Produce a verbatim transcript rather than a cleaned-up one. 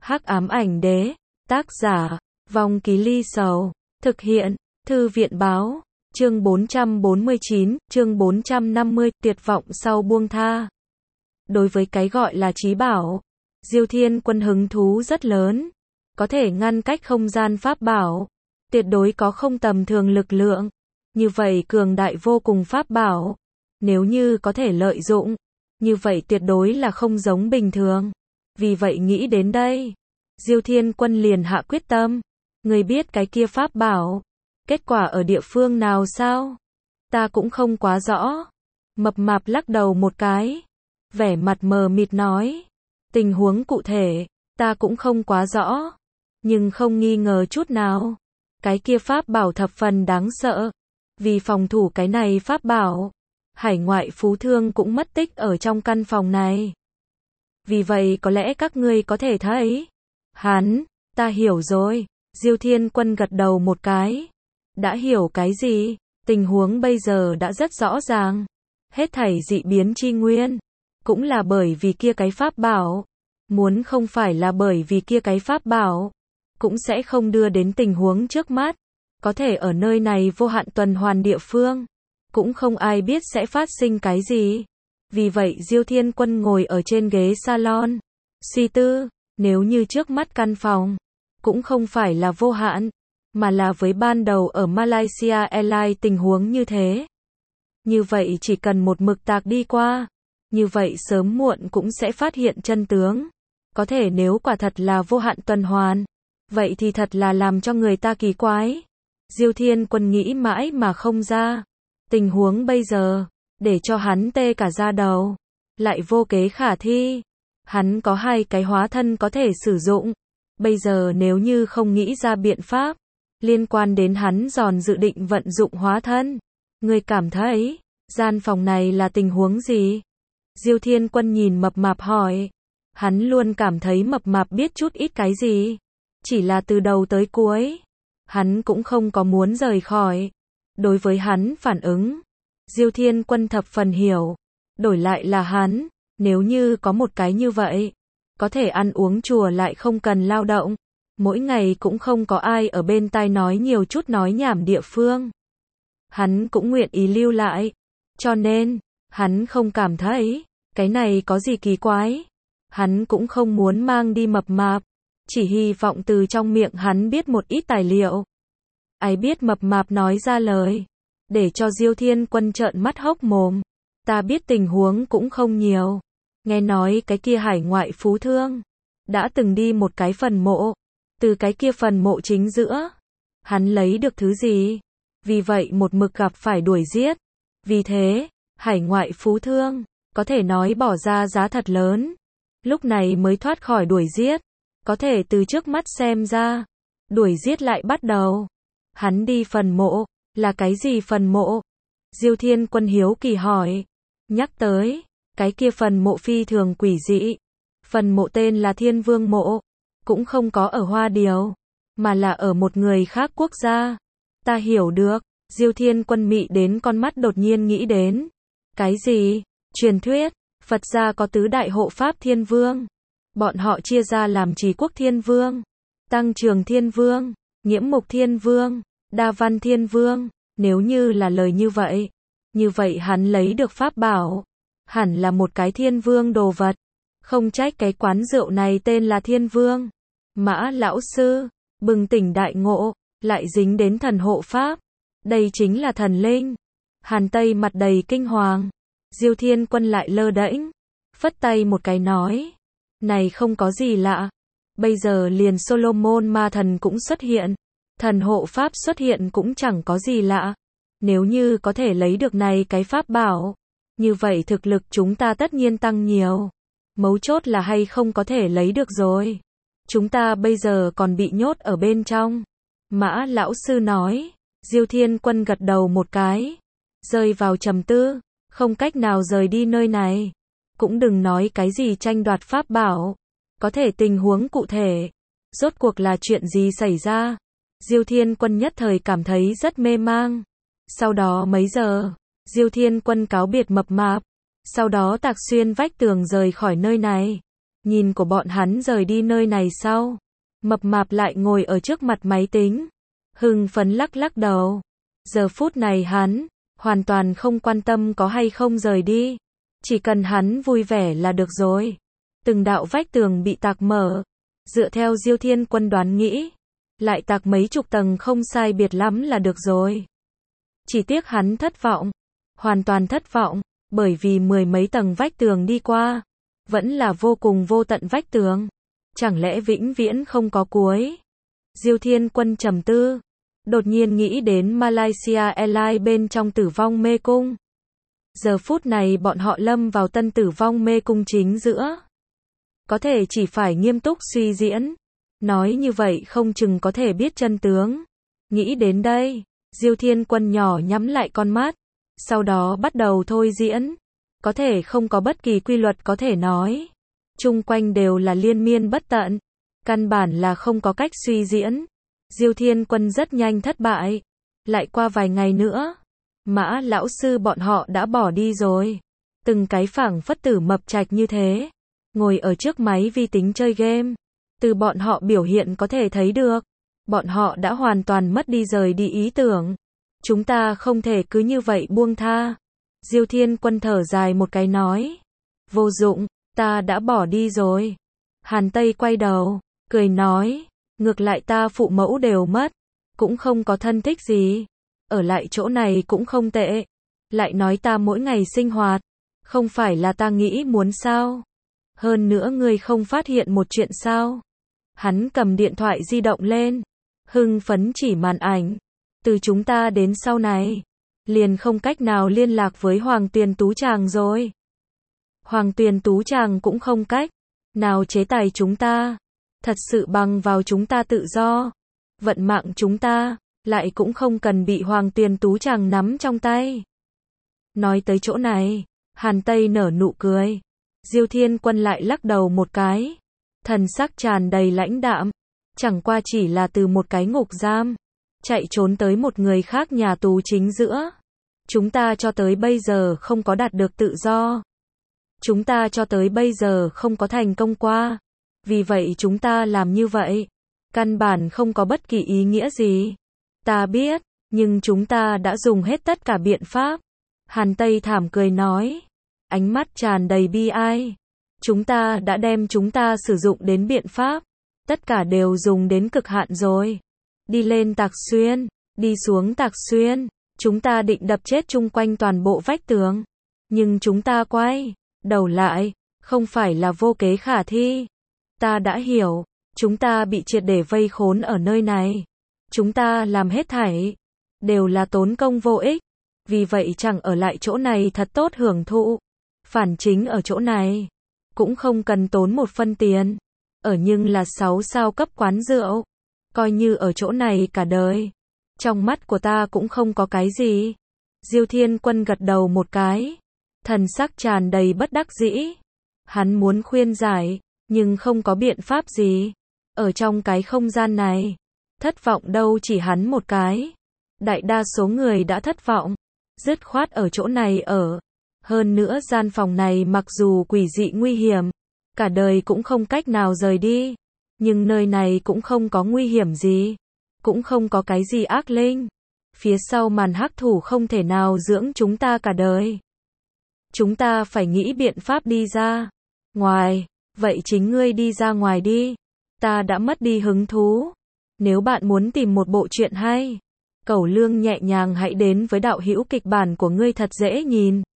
Hắc ám ảnh đế, tác giả, Vong Ký Ly Sầu, thực hiện, Thư viện báo, chương bốn trăm bốn mươi chín, chương bốn trăm năm mươi, tuyệt vọng sau buông tha. Đối với cái gọi là trí bảo, Diêu Thiên Quân hứng thú rất lớn, có thể ngăn cách không gian pháp bảo, tuyệt đối có không tầm thường lực lượng, như vậy cường đại vô cùng pháp bảo, nếu như có thể lợi dụng, như vậy tuyệt đối là không giống bình thường. Vì vậy nghĩ đến đây, Diêu Thiên Quân liền hạ quyết tâm, người biết cái kia pháp bảo, kết quả ở địa phương nào sao? Ta cũng không quá rõ. Mập mạp lắc đầu một cái, vẻ mặt mờ mịt nói, tình huống cụ thể, ta cũng không quá rõ, nhưng không nghi ngờ chút nào, cái kia pháp bảo thập phần đáng sợ, vì phòng thủ cái này pháp bảo, hải ngoại phú thương cũng mất tích ở trong căn phòng này. Vì vậy có lẽ các ngươi có thể thấy, hắn, ta hiểu rồi, Diêu Thiên Quân gật đầu một cái, đã hiểu cái gì, tình huống bây giờ đã rất rõ ràng, hết thảy dị biến chi nguyên, cũng là bởi vì kia cái pháp bảo, muốn không phải là bởi vì kia cái pháp bảo, cũng sẽ không đưa đến tình huống trước mắt, có thể ở nơi này vô hạn tuần hoàn địa phương, cũng không ai biết sẽ phát sinh cái gì. Vì vậy Diêu Thiên Quân ngồi ở trên ghế salon, suy tư, nếu như trước mắt căn phòng, cũng không phải là vô hạn, mà là với ban đầu ở Malaysia Airlines tình huống như thế. Như vậy chỉ cần một mực tạc đi qua, như vậy sớm muộn cũng sẽ phát hiện chân tướng. Có thể nếu quả thật là vô hạn tuần hoàn, vậy thì thật là làm cho người ta kỳ quái. Diêu Thiên Quân nghĩ mãi mà không ra, tình huống bây giờ, để cho hắn tê cả da đầu, lại vô kế khả thi. Hắn có hai cái hóa thân có thể sử dụng, bây giờ nếu như không nghĩ ra biện pháp, liên quan đến hắn giòn dự định vận dụng hóa thân, người cảm thấy, gian phòng này là tình huống gì? Diêu Thiên Quân nhìn mập mạp hỏi, hắn luôn cảm thấy mập mạp biết chút ít cái gì, chỉ là từ đầu tới cuối, hắn cũng không có muốn rời khỏi. Đối với hắn phản ứng, Diêu Thiên Quân thập phần hiểu, đổi lại là hắn, nếu như có một cái như vậy, có thể ăn uống chùa lại không cần lao động, mỗi ngày cũng không có ai ở bên tai nói nhiều chút nói nhảm địa phương, hắn cũng nguyện ý lưu lại, cho nên, hắn không cảm thấy, cái này có gì kỳ quái, hắn cũng không muốn mang đi mập mạp, chỉ hy vọng từ trong miệng hắn biết một ít tài liệu. Ai biết mập mạp nói ra lời, để cho Diêu Thiên Quân trợn mắt hốc mồm, ta biết tình huống cũng không nhiều, nghe nói cái kia hải ngoại phú thương, đã từng đi một cái phần mộ, từ cái kia phần mộ chính giữa, hắn lấy được thứ gì, vì vậy một mực gặp phải đuổi giết, vì thế, hải ngoại phú thương, có thể nói bỏ ra giá thật lớn, lúc này mới thoát khỏi đuổi giết, có thể từ trước mắt xem ra, đuổi giết lại bắt đầu. Hắn đi phần mộ, là cái gì phần mộ? Diêu Thiên Quân hiếu kỳ hỏi, nhắc tới, cái kia phần mộ phi thường quỷ dị, phần mộ tên là Thiên Vương mộ, cũng không có ở Hoa Điều, mà là ở một người khác quốc gia. Ta hiểu được, Diêu Thiên Quân mị đến con mắt đột nhiên nghĩ đến, cái gì? Truyền thuyết, Phật gia có tứ đại hộ pháp Thiên Vương, bọn họ chia ra làm Trì Quốc Thiên Vương, Tăng Trường Thiên Vương, Nghiễm Mục Thiên Vương, Đa Văn Thiên Vương, nếu như là lời như vậy, như vậy hắn lấy được pháp bảo, hẳn là một cái Thiên Vương đồ vật, không trách cái quán rượu này tên là Thiên Vương. Mã lão sư, bừng tỉnh đại ngộ, lại dính đến thần hộ pháp, đây chính là thần linh. Hàn Tây mặt đầy kinh hoàng, Diêu Thiên Quân lại lơ đễnh, phất tay một cái nói, này không có gì lạ, bây giờ liền Solomon ma thần cũng xuất hiện, thần hộ pháp xuất hiện cũng chẳng có gì lạ, nếu như có thể lấy được này cái pháp bảo, như vậy thực lực chúng ta tất nhiên tăng nhiều, mấu chốt là hay không có thể lấy được rồi, chúng ta bây giờ còn bị nhốt ở bên trong. Mã lão sư nói, Diêu Thiên Quân gật đầu một cái, rơi vào trầm tư, không cách nào rời đi nơi này, cũng đừng nói cái gì tranh đoạt pháp bảo, có thể tình huống cụ thể, rốt cuộc là chuyện gì xảy ra. Diêu Thiên Quân nhất thời cảm thấy rất mê mang. Sau đó mấy giờ, Diêu Thiên Quân cáo biệt mập mạp, sau đó tạc xuyên vách tường rời khỏi nơi này. Nhìn của bọn hắn rời đi nơi này sau, mập mạp lại ngồi ở trước mặt máy tính, hưng phấn lắc lắc đầu. Giờ phút này hắn hoàn toàn không quan tâm có hay không rời đi, chỉ cần hắn vui vẻ là được rồi. Từng đạo vách tường bị tạc mở, dựa theo Diêu Thiên Quân đoán nghĩ, lại tạc mấy chục tầng không sai biệt lắm là được rồi. Chỉ tiếc hắn thất vọng, hoàn toàn thất vọng, bởi vì mười mấy tầng vách tường đi qua, vẫn là vô cùng vô tận vách tường, chẳng lẽ vĩnh viễn không có cuối. Diêu Thiên Quân trầm tư, đột nhiên nghĩ đến Malaysia Airlines bên trong tử vong mê cung. Giờ phút này bọn họ lâm vào tân tử vong mê cung chính giữa. Có thể chỉ phải nghiêm túc suy diễn. Nói như vậy không chừng có thể biết chân tướng. Nghĩ đến đây, Diêu Thiên Quân nhỏ nhắm lại con mắt, sau đó bắt đầu thôi diễn. Có thể không có bất kỳ quy luật có thể nói. Chung quanh đều là liên miên bất tận. Căn bản là không có cách suy diễn. Diêu Thiên Quân rất nhanh thất bại. Lại qua vài ngày nữa, Mã lão sư bọn họ đã bỏ đi rồi. Từng cái phảng phất tử mập trạch như thế, ngồi ở trước máy vi tính chơi game. Từ bọn họ biểu hiện có thể thấy được, bọn họ đã hoàn toàn mất đi rời đi ý tưởng. Chúng ta không thể cứ như vậy buông tha. Diêu Thiên Quân thở dài một cái nói. Vô dụng, ta đã bỏ đi rồi. Hàn Tây quay đầu, cười nói. Ngược lại ta phụ mẫu đều mất, cũng không có thân thích gì. Ở lại chỗ này cũng không tệ. Lại nói ta mỗi ngày sinh hoạt, không phải là ta nghĩ muốn sao. Hơn nữa ngươi không phát hiện một chuyện sao. Hắn cầm điện thoại di động lên, hưng phấn chỉ màn ảnh. Từ chúng ta đến sau này, liền không cách nào liên lạc với Hoàng Tuyền Tú Tràng rồi. Hoàng Tuyền Tú Tràng cũng không cách nào chế tài chúng ta. Thật sự bằng vào chúng ta tự do, vận mạng chúng ta, lại cũng không cần bị Hoàng Tuyền Tú Tràng nắm trong tay. Nói tới chỗ này, Hàn Tây nở nụ cười. Diêu Thiên Quân lại lắc đầu một cái. Thần sắc tràn đầy lãnh đạm. Chẳng qua chỉ là từ một cái ngục giam, chạy trốn tới một người khác nhà tù chính giữa. Chúng ta cho tới bây giờ không có đạt được tự do. Chúng ta cho tới bây giờ không có thành công qua. Vì vậy chúng ta làm như vậy, căn bản không có bất kỳ ý nghĩa gì. Ta biết, nhưng chúng ta đã dùng hết tất cả biện pháp. Hàn Tây thảm cười nói, ánh mắt tràn đầy bi ai. Chúng ta đã đem chúng ta sử dụng đến biện pháp, tất cả đều dùng đến cực hạn rồi. Đi lên Tạc Xuyên, đi xuống Tạc Xuyên, chúng ta định đập chết chung quanh toàn bộ vách tường. Nhưng chúng ta quay đầu lại, không phải là vô kế khả thi. Ta đã hiểu, chúng ta bị triệt để vây khốn ở nơi này. Chúng ta làm hết thảy, đều là tốn công vô ích. Vì vậy chẳng ở lại chỗ này thật tốt hưởng thụ. Phản chính ở chỗ này, cũng không cần tốn một phân tiền. Ở nhưng là sáu sao cấp quán rượu. Coi như ở chỗ này cả đời. Trong mắt của ta cũng không có cái gì. Diêu Thiên Quân gật đầu một cái. Thần sắc tràn đầy bất đắc dĩ. Hắn muốn khuyên giải, nhưng không có biện pháp gì. Ở trong cái không gian này, thất vọng đâu chỉ hắn một cái. Đại đa số người đã thất vọng, dứt khoát ở chỗ này ở. Hơn nữa gian phòng này mặc dù quỷ dị nguy hiểm, cả đời cũng không cách nào rời đi. Nhưng nơi này cũng không có nguy hiểm gì, cũng không có cái gì ác linh. Phía sau màn hắc thủ không thể nào dưỡng chúng ta cả đời. Chúng ta phải nghĩ biện pháp đi ra ngoài. Vậy chính ngươi đi ra ngoài đi. Ta đã mất đi hứng thú. Nếu bạn muốn tìm một bộ truyện hay, Cẩu Lương nhẹ nhàng hãy đến với đạo hữu kịch bản của ngươi thật dễ nhìn.